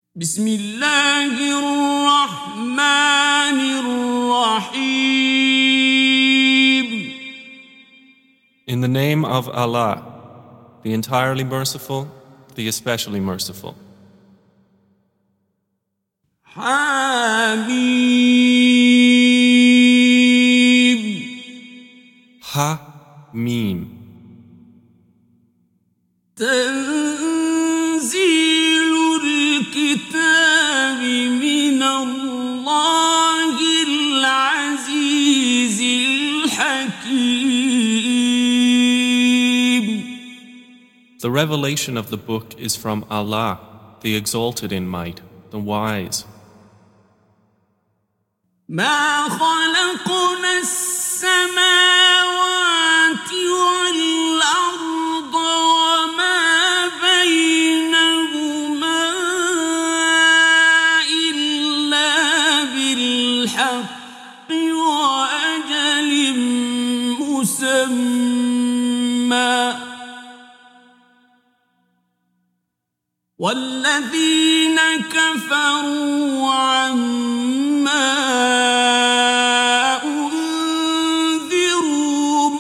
بسم الله الرحمن الرحيم. In the name of Allah, the entirely merciful, the especially merciful. حميم. Ha-Mim. تنزيل الكتاب من الله العزيز الحكيم. The revelation of the book is from Allah, the exalted in might, the wise. ما خلقنا السماوات والأرض وما بينهما إلا بالحق وأجل مسمى والذين كفروا عما أنذروا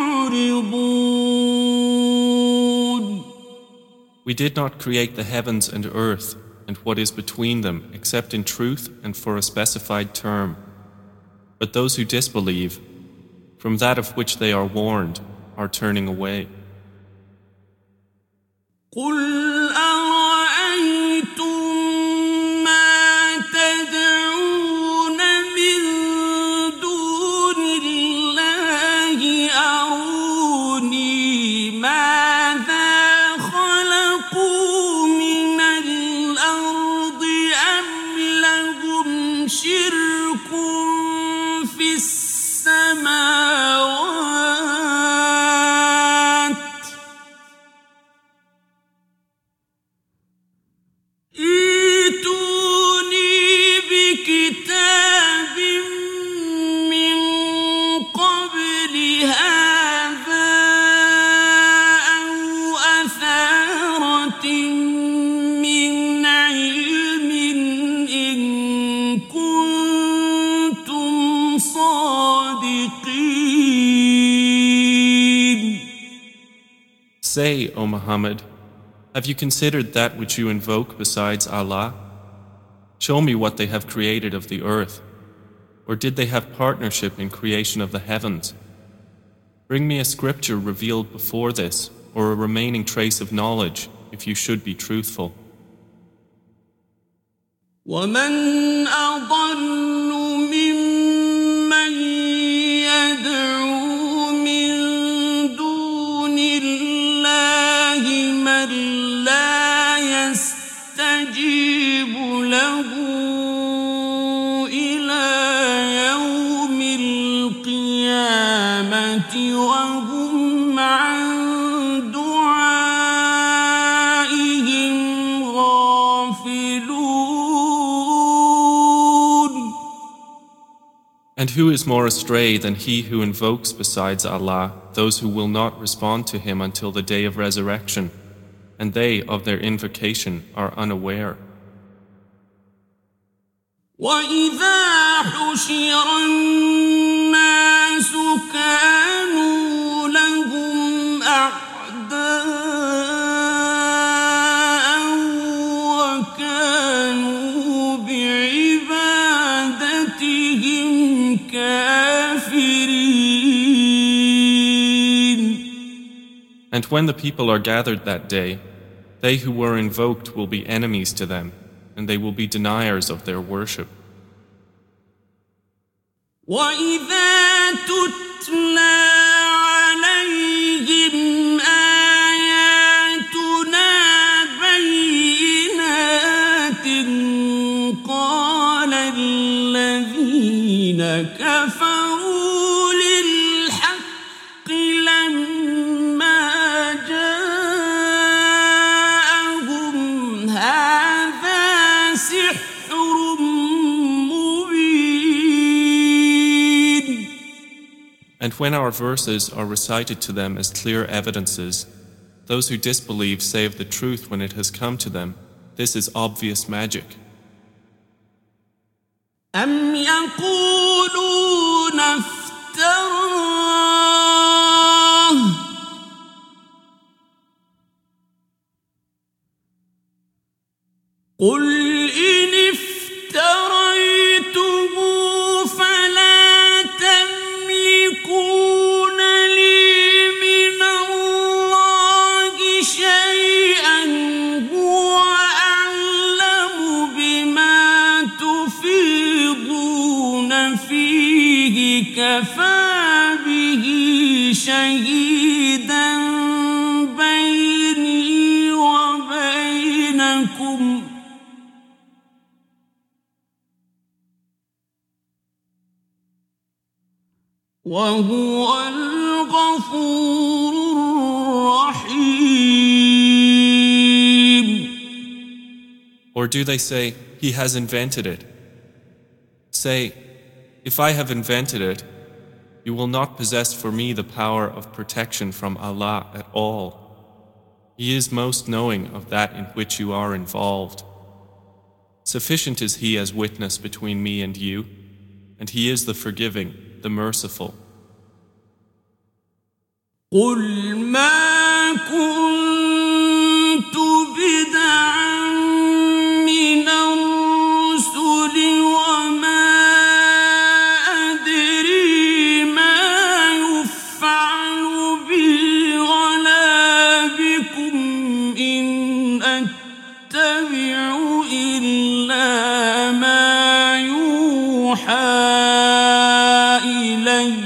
معرضون. We did not create the heavens and earth and what is between them except in truth and for a specified term. But those who disbelieve, from that of which they are warned, are turning away. قل أرأيتم ما تدعون من دون الله أروني ماذا خلقوا من الأرض أم لهم شرك في السماوات ائتوني بكتاب من قبل هذا أو أثارة من علم إن كنتم صادقين. Say, O Muhammad, have you considered that which you invoke besides Allah? Show me what they have created of the earth. Or did they have partnership in creation of the heavens? Bring me a scripture revealed before this, or a remaining trace of knowledge, if you should be truthful. ومن أضل ممن يدعو من دون الله من لا يستجيب له إلى يوم القيامة وهم عن دعائهم غافلون. And who is more astray than he who invokes besides Allah those who will not respond to him until the day of resurrection, and they of their invocation are unaware. وإذا حشر الناس كانوا لهم أعداء وكانوا بعبادتهم كافرين. And when the people are gathered that day, they who were invoked will be enemies to them, and they will be deniers of their worship. وإذا تتلى عليهم آياتنا بينات قال الذين كفروا للحق لما جاءهم هذا سحر مبين. And when our verses are recited to them as clear evidences, those who disbelieve say of the truth when it has come to them, This is obvious magic. أم يقولون افتراه قل إن افتريته فلا تملكون لي من الله شيئا هو أعلم بما تفيضون فيه كفى به شهيدا بيني وبينكم وهو الغفور الرحيم. Or do they say, he has invented it? Say, if I have invented it, you will not possess for me the power of protection from Allah at all. He is most knowing of that in which you are involved. Sufficient is He as witness between me and you, and He is the forgiving, the merciful. قل ما كنت بدعا من الرسل وما أدري ما يفعل بي ولا بكم إن أتبع إلا ما يوحى إلي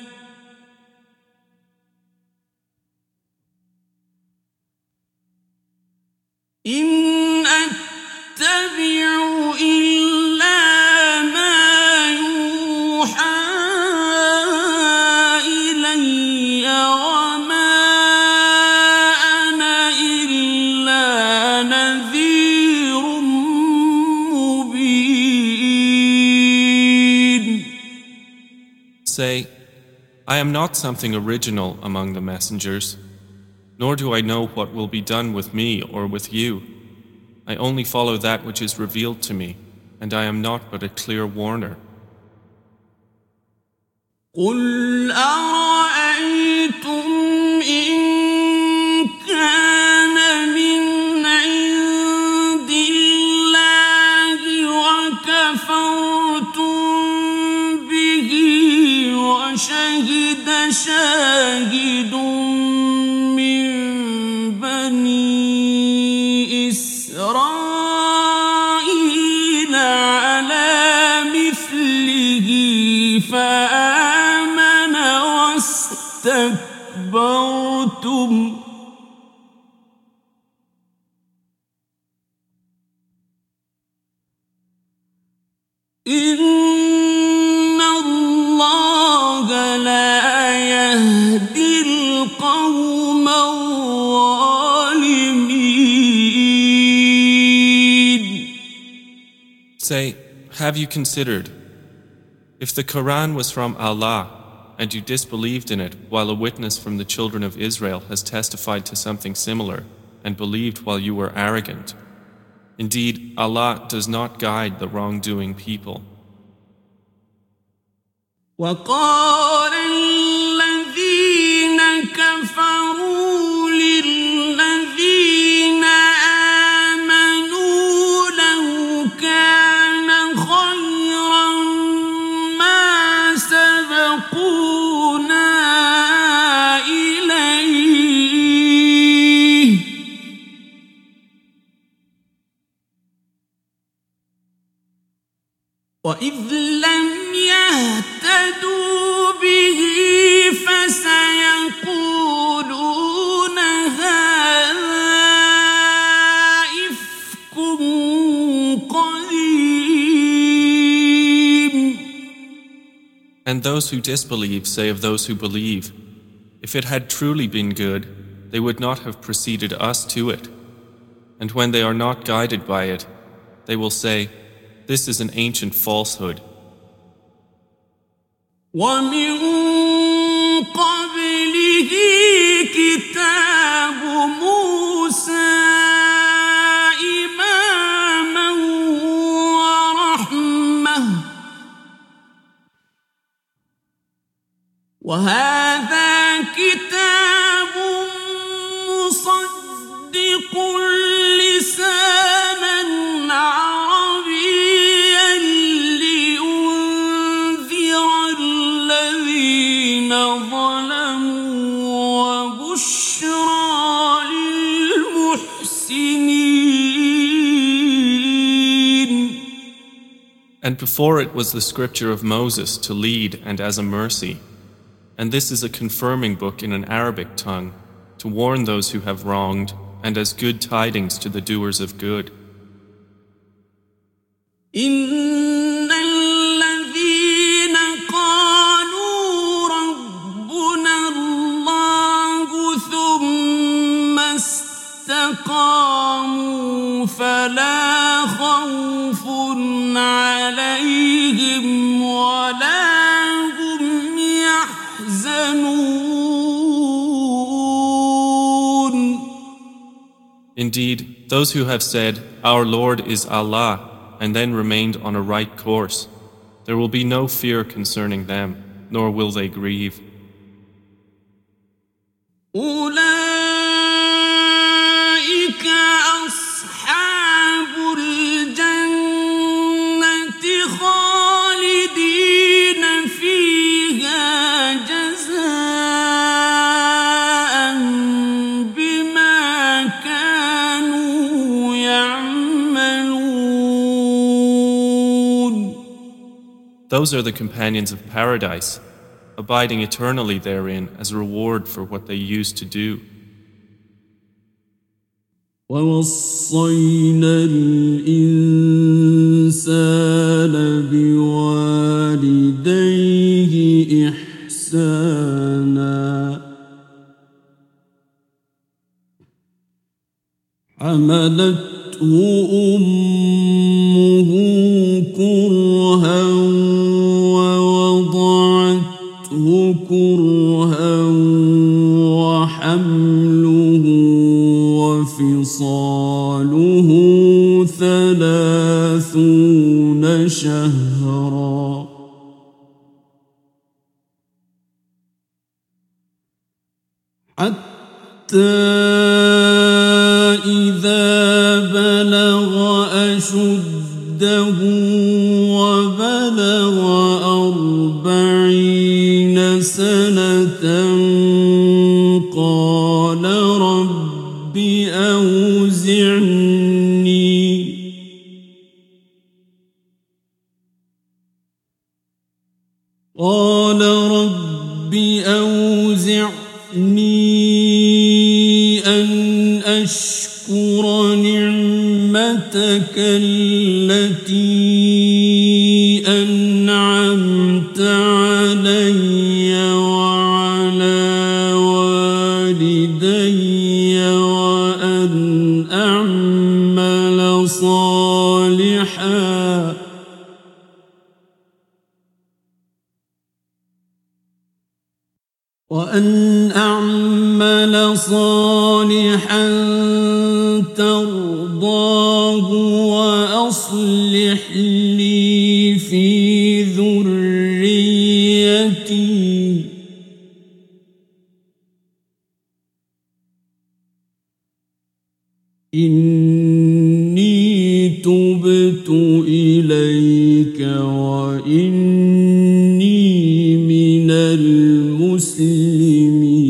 إن أتبع إلا ما يوحى إلي وما أنا إلا نذير مبين. Say, I am not something original among the messengers, nor do I know what will be done with me or with you. I only follow that which is revealed to me, and I am not but a clear warner. قل أرأيتم إن كان من عند الله وكفرتم به وشهد شاهد من بني إسرائيل على مثله فآمن واستكبرتم إن الله لا يهدي القوم الظالمين. Say, have you considered, if the Quran was from Allah and you disbelieved in it while a witness from the children of Israel has testified to something similar and believed while you were arrogant? Indeed, Allah does not guide the wrongdoing people. وقال الذين كفروا للذين آمنوا لو كان خيرا ما سبقونا إليه وإذ لم يهتدوا به فسيقولون هذا إفك قديم. And those who disbelieve say of those who believe, if it had truly been good, they would not have preceded us to it. And when they are not guided by it, they will say, this is an ancient falsehood. ومن قبله كتاب موسى إماما وهذا كتاب مصدق لسانا عربيا لينذر الذين ظلموا وبشرى للمحسنين. And before it was the scripture of Moses to lead and as a mercy. And this is a confirming book in an Arabic tongue to warn those who have wronged and as good tidings to the doers of good. إن الذين قالوا ربنا الله ثم استقاموا فلا خوف عليهم ولا هم يحزنون. Indeed, those who have said, Our Lord is Allah, and then remained on a right course, there will be no fear concerning them, nor will they grieve. أولئك أصحاب الجنة خالدين فيها جزاء بما كانوا يعملون. Those are the companions of paradise, abiding eternally therein as a reward for what they used to do. ووصينا الإنسان بوالديه إحسانا حملته أمه كرها ووضعته كرها وحمله وفصاله 30 شهرا حتى إذا بلغ أشده وبلغ 40 سنة قال رب أوزعني أن أشكر نعمتك التي أنعمت علي وعلى والدي وأن أعمل صالحا ترضاه وأصلح لي في ذريتي إني تبت إليك وإني من المسلمين.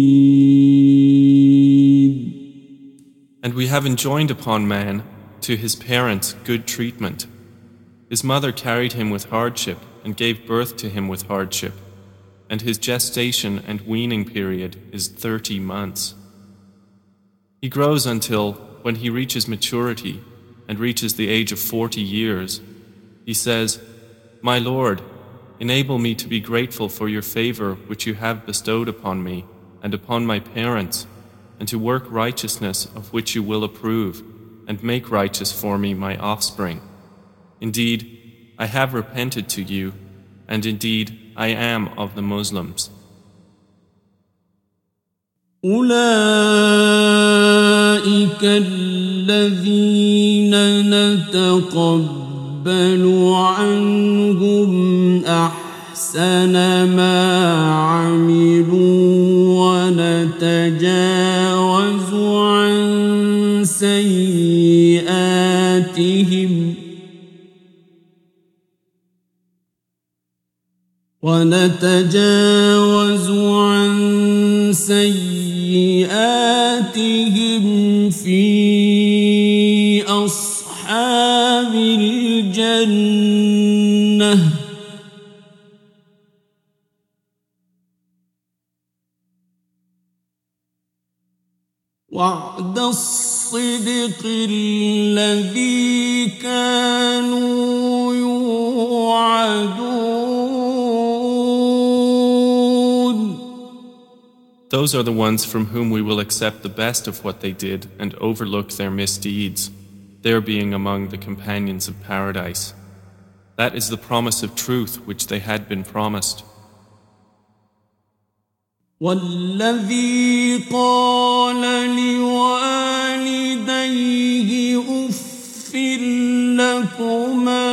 And we have enjoined upon man, to his parents, good treatment. His mother carried him with hardship and gave birth to him with hardship, and his gestation and weaning period is 30 months. He grows until, when he reaches maturity and reaches the age of 40 years, he says, "My Lord, enable me to be grateful for your favor which you have bestowed upon me and upon my parents, and to work righteousness of which you will approve, and make righteous for me my offspring. Indeed, I have repented to you, and indeed I am of the Muslims." أولئك الذين نتقبل عنهم أحسن أحسن ما عملوا ونتجاوز عن سيئاتهم في أصحاب الجنة وعد الصدق الذي كانوا يوعدون. Those are the ones from whom we will accept the best of what they did and overlook their misdeeds, their being among the companions of paradise. That is the promise of truth which they had been promised. والذي قال لوالديه أف لكما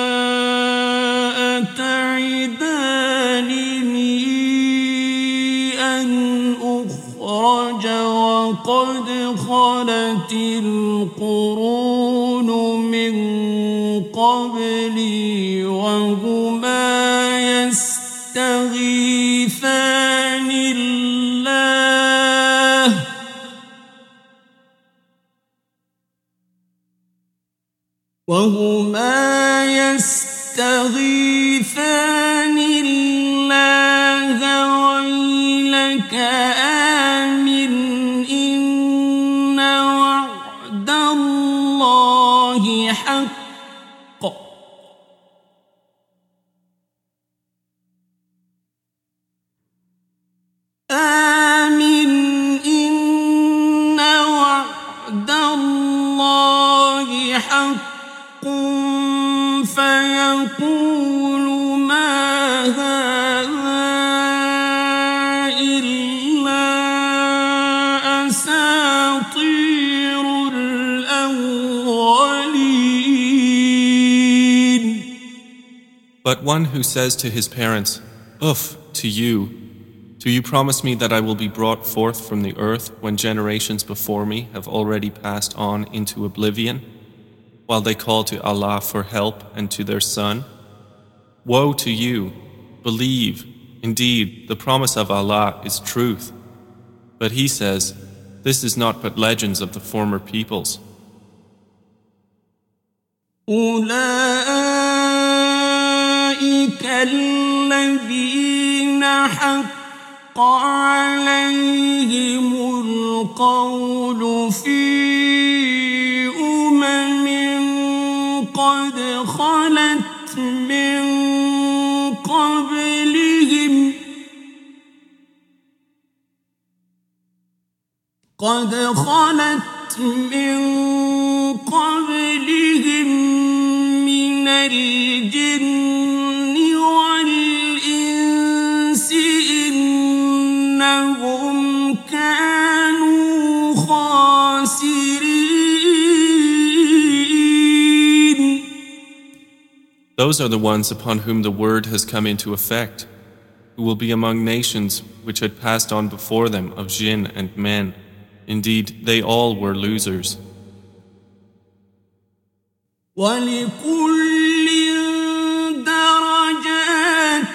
أتعدانني أن أخرج وقد خلت القرون من قبلي وهما يستغيثان الله ويلك آمن إن وعد الله حق آمن إن وعد الله حق فيقول ما هذا إلا أساطير الأولين. But one who says to his parents, "Uff, to you, do you promise me that I will be brought forth from the earth when generations before me have already passed on into oblivion?" while they call to Allah for help and to their son? Woe to you! Believe, indeed, the promise of Allah is truth. But he says, this is not but legends of the former peoples. أولئك الذين حق عليهم القول في قد خلت من قبلهم من الجن والإنس إنهم كانوا خاسرين. Those are the ones upon whom the word has come into effect, who will be among nations which had passed on before them of jinn and men. Indeed, they all were losers. وَلِكُلٍّ دَرَجَاتٌ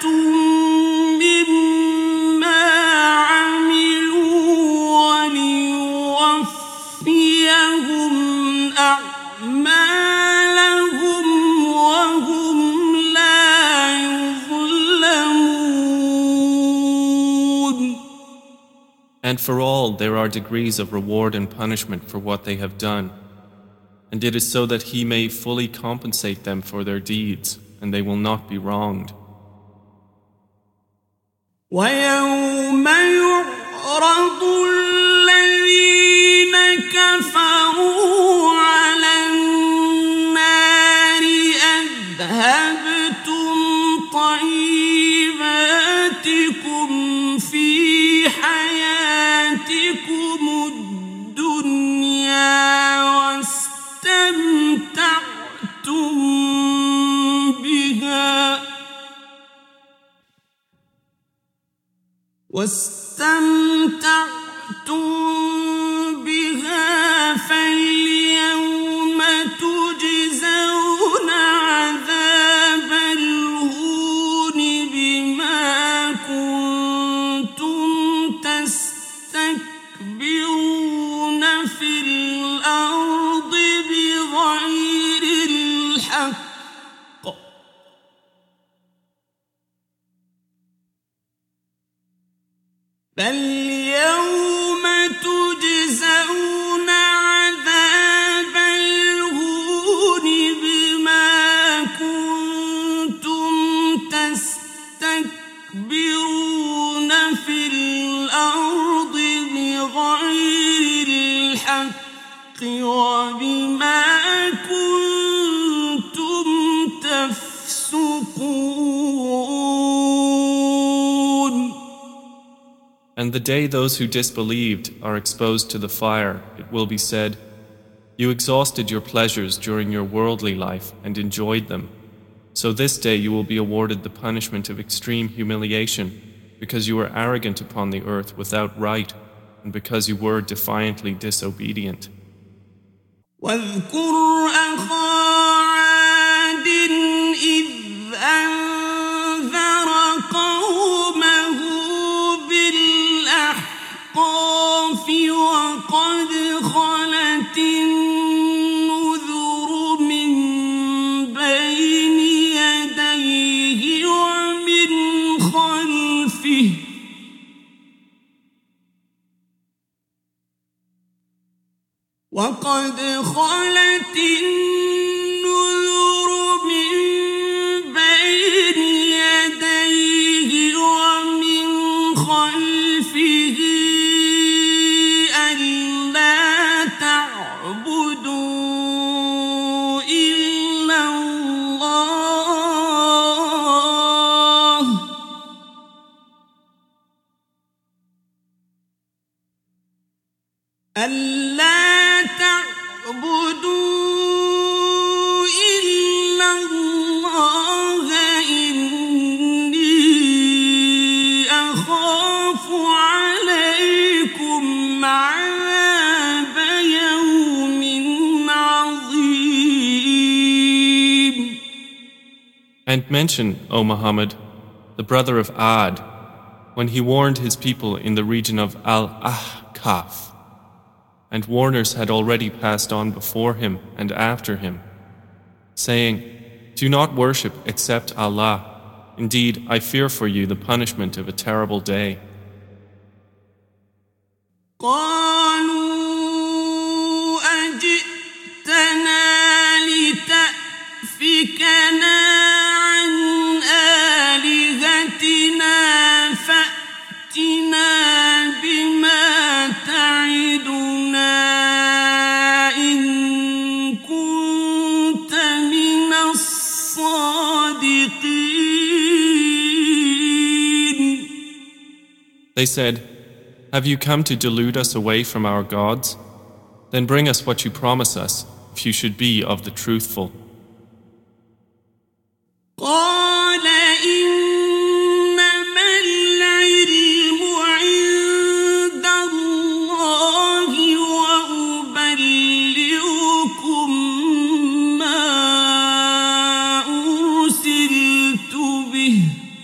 مِّمَّا عَمِلُوا وَلِيُوَفِّيَهُمْ أَعْمَالَهُمْ وَهُمْ لَا يُظْلَمُونَ. And for all there are degrees of reward and punishment for what they have done. And it is so that he may fully compensate them for their deeds, and they will not be wronged. وَيَوْمَ يُعْرَضُ الَّذِينَ كَفَرُوا عَلَى النَّارِ أَذْهَبْتُمْ طَيِّبَاتِكُمْ في حياتكم الدنيا واستمتعتم بها واستمتعتم بها فاليوم تجزون عذاب الهون بما كنتم تستكبرون في الأرض بغير الحق فاليوم تجزون عذاب الهون بما كنتم تستكبرون في الأرض بغير الحق وبما كنتم تفسقون. And the day those who disbelieved are exposed to the fire, it will be said, "You exhausted your pleasures during your worldly life and enjoyed them. So this day you will be awarded the punishment of extreme humiliation, because you were arrogant upon the earth without right, and because you were defiantly disobedient." واذكر أخا عاد إذ أنذر قومه بالأحقاف وقد خلت النذر من بين يديه ومن خلفه وقد خلت النذر من بين يديه ومن خلفه ألا تعبدوا إلا الله إلا الله إني أخاف عليكم عذاب يوم عظيم. And mention, O Muhammad, the brother of Ad, when he warned his people in the region of Al-Ahqaf. And warners had already passed on before him and after him, saying, "Do not worship except Allah. Indeed, I fear for you the punishment of a terrible day." قالوا أجئتنا لتأفكنا عن آلهتنا فأتنا بما تعدنا إن كنت من الصادقين. They said, "Have you come to delude us away from our gods? Then bring us what you promise us, if you should be of the truthful." قال إنما العلم عند الله وأبلغكم ما أرسلت به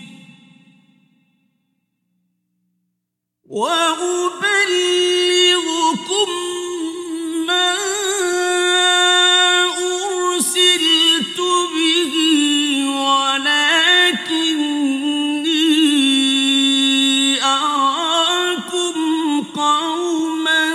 ولكني أراكم قوما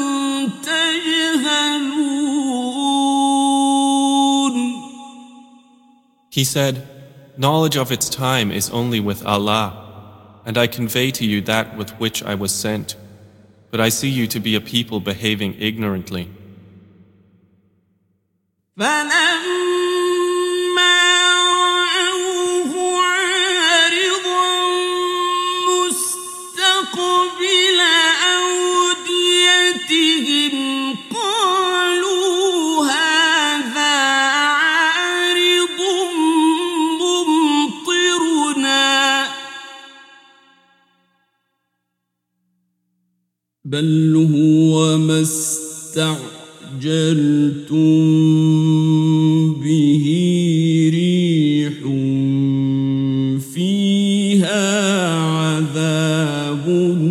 تجهلون. He said, "Knowledge of its time is only with Allah, and I convey to you that with which I was sent. But I see you to be a people behaving ignorantly." فلما رأوه عارضا مستقبل أوديتهم قالوا هذا عارض ممطرنا بل هو ما استعجلتم به ريح فيها عذاب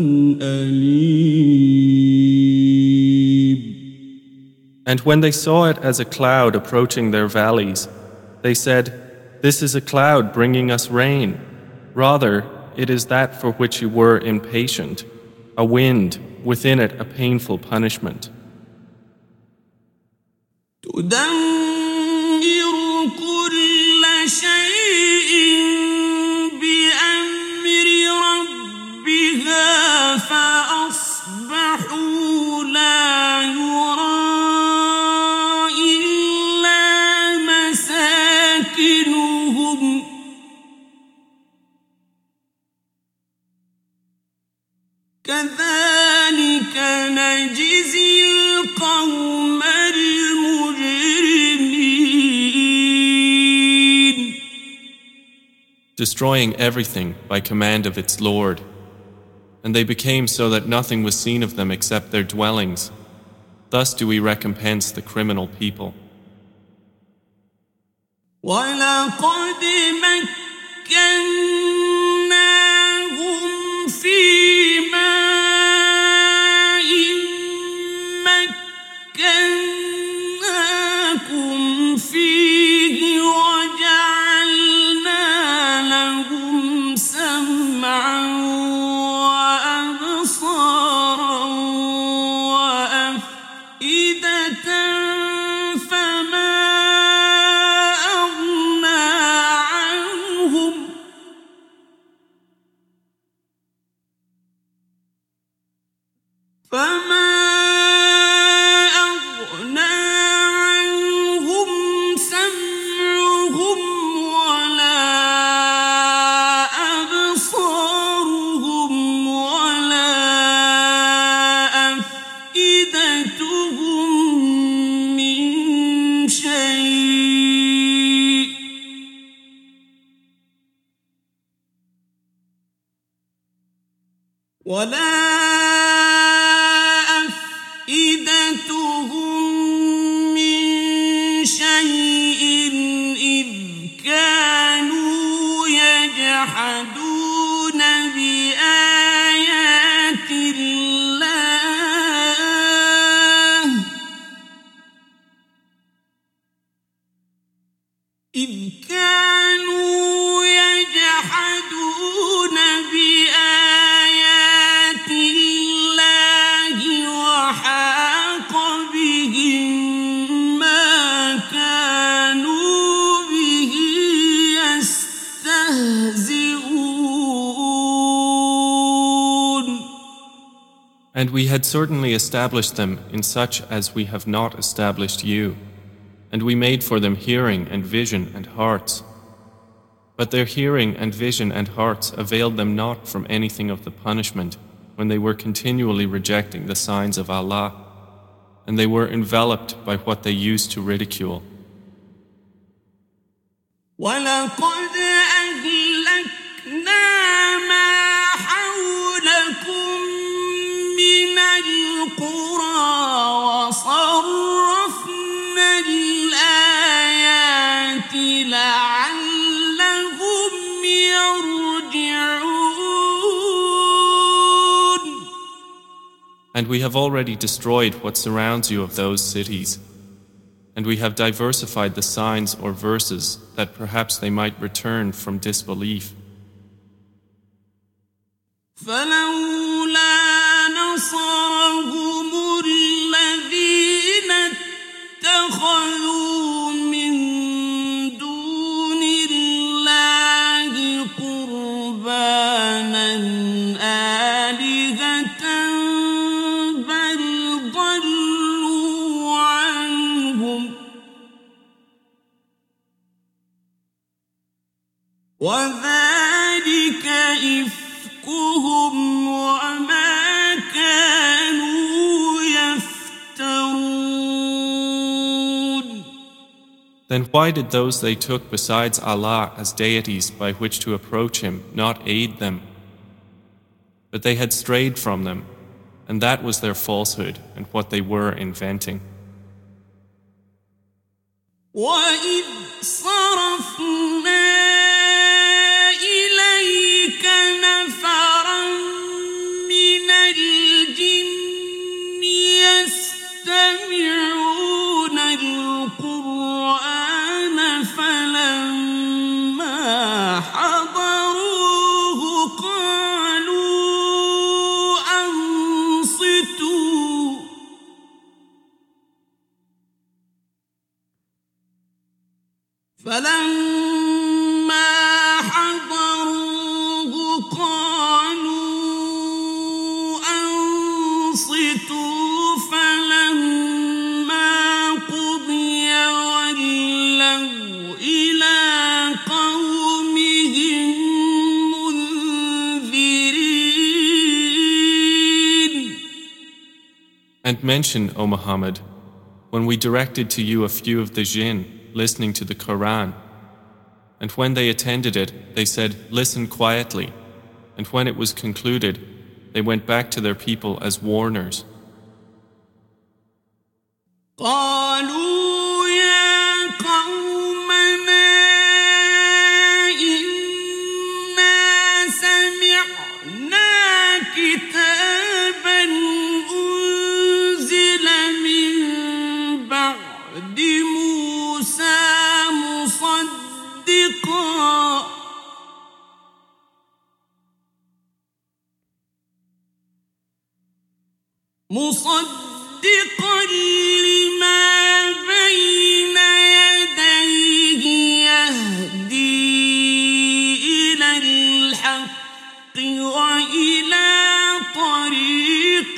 أليم. And when they saw it as a cloud approaching their valleys, they said, "This is a cloud bringing us rain. Rather, it is that for which you were impatient, a wind, within it a painful punishment." تدمر كل شيء بأمر ربها فأصبحوا لا يرى إلا مساكنهم كذلك نجزي القوم المجرمين. Destroying everything by command of its Lord. And they became so that nothing was seen of them except their dwellings. Thus do we recompense the criminal people. وَلَقَدْ مَكَّنَّاهُمْ فِي مَاءٍ مَّكَّنَّاكُمْ فِيهِ وَجَعَلْنَا لَهُمْ سَمْعًا وَأَبْصَارًا وَأَفْئِدَةً فَمَا أَغْنَىٰ عنهم سمعهم ولا أبصارهم ولا أفئدتهم من شيء إذ كانوا يجحدون بآيات الله وحاق بهم ما كانوا به يستهزئون. And we had certainly established them in such as we have not established you. And we made for them hearing and vision and hearts. But their hearing and vision and hearts availed them not from anything of the punishment when they were continually rejecting the signs of Allah, and they were enveloped by what they used to ridicule. وَلَقَدْ أَهْلَكْنَا مَا حَوْلَكُم مِّنَ الْقُرَىٰ وَصَرَّفْنَا الْآيَاتِ لَعَلَّهُمْ يَرْجِعُونَ. And we have already destroyed what surrounds you of those cities, and we have diversified the signs or verses that perhaps they might return from disbelief. فلولا نصرهم الذين اتخذوا من دون الله قربانا آلهة بل ضلوا عنهم وذلك إفكهم وما كانوا يفترون. Then why did those they took besides Allah as deities by which to approach Him not aid them? But they had strayed from them, and that was their falsehood and what they were inventing. وَإِذْ صَرَفْنَا إِلَيْكَ نَفَرًا مِنَ الْجِنِّ يَسْتَمِعُونَ الْقُرْآنَ فَلَمَّا حَضَرُوهُ قَالُوا أَنصِتُوا فَلَمَّا حَضَرُوهُ قَالُوا أَنصِتُوا فَلَمَّا قُضِيَ وَلَّوْا إِلَىٰ قَوْمِهِم مُّنذِرِينَ. And mention, O Muhammad, when we directed to you a few of the jinn listening to the Quran, and when they attended it, they said, "Listen quietly," and when it was concluded, they went back to their people as warners. قالوا يا قومنا إنا سمعنا كتابا أنزل من بعد موسى مصدقا لما بين يديه يهدي إلى الحق وإلى طريق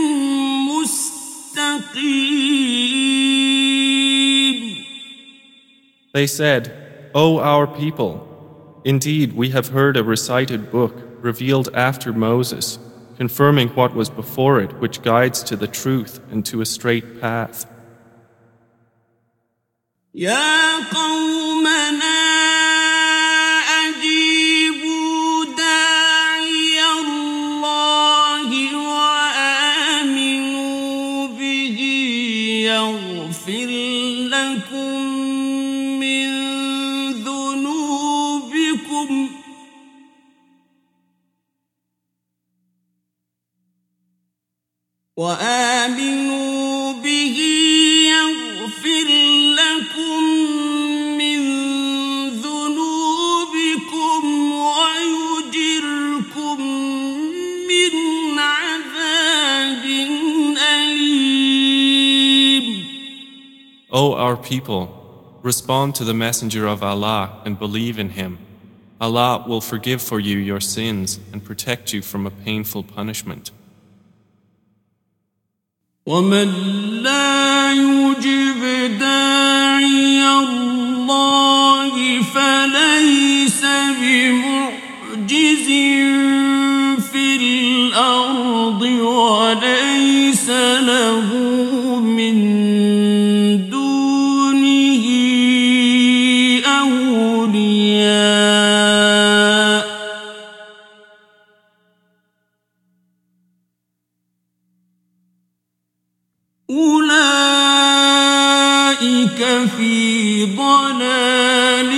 مستقيم. They said, "O our people, indeed we have heard a recited book revealed after Moses, confirming what was before it, which guides to the truth and to a straight path." يا قومنا أجيبوا داعي الله وآمنوا به يغفر لكم من ذنوبكم ويجركم من عذاب أليم. O our people, respond to the Messenger of Allah and believe in him. Allah will forgive for you your sins and protect you from a painful punishment. ومن لا يجب داعي الله فليس بمعجز في الأرض وليس له من دونه أولياء أولئك في ضلال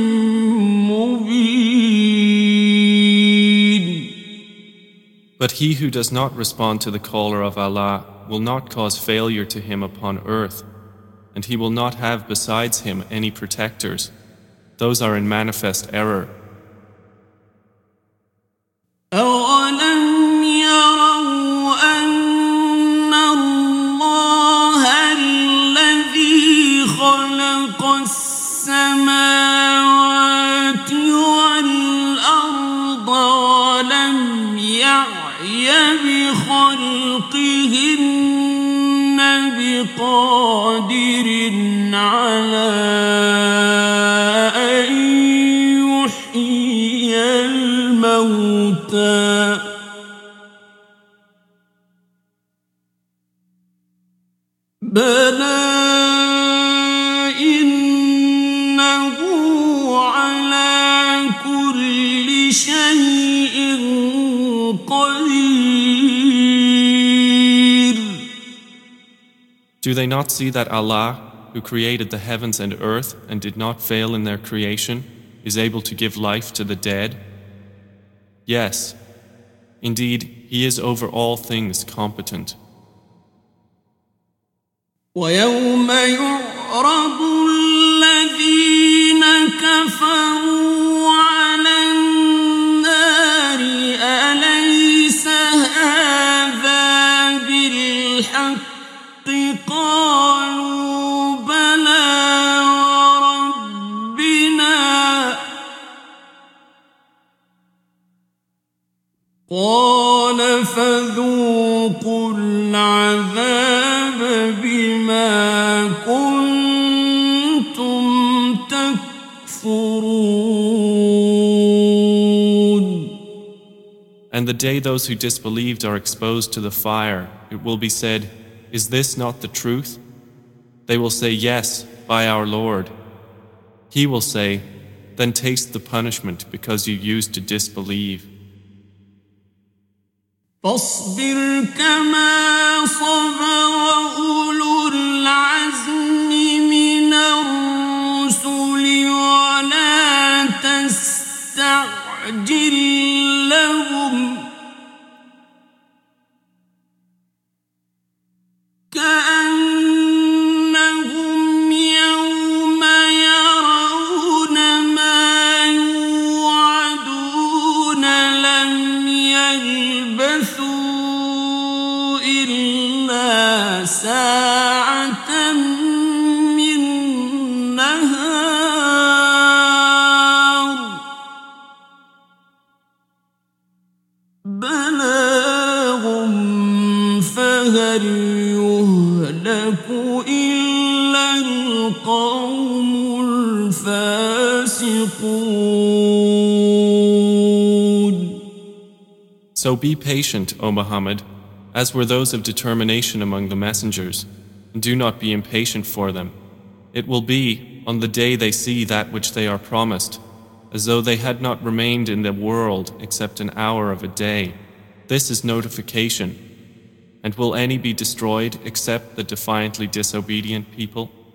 مبين. But he who does not respond to the caller of Allah will not cause failure to him upon earth, and he will not have besides him any protectors. Those are in manifest error. أَوَلَمْ يَرَوْا أَنَّ اللَّهَ الَّذِي خَلَقَ السَّمَاوَاتِ وَالْأَرْضَ وَلَمْ يَعْيَ بِخَلْقِهِنَّ بِقَادِرٍ عَلَىٰ أَن يُحْيِيَ الموتى بلى إنه على كل شيء قدير. Do they not see that Allah, who created the heavens and earth and did not fail in their creation, is able to give life to the dead? Yes, indeed, He is over all things competent. ويوم يعرض الذين كفروا على النار أليس هذا بالحق قالوا بلى وربنا قال فذوقوا العذاب بما كنتم تكفرون. And the day those who disbelieved are exposed to the fire, it will be said, "Is this not the truth?" They will say, "Yes, by our Lord." He will say, "Then taste the punishment because you used to disbelieve." فاصبر كما صبر أولو العزم من الرسل ولا تستعجل لهم كأنهم يوم يرون ما يوعدون لم يلبثوا إلا ساعة من نهار بلاغ فهل يهلك إلا القوم الفاسقون. So be patient, O Muhammad, as were those of determination among the messengers, and do not be impatient for them. It will be, on the day they see that which they are promised, as though they had not remained in the world except an hour of a day. This is notification. And will any be destroyed except the defiantly disobedient people?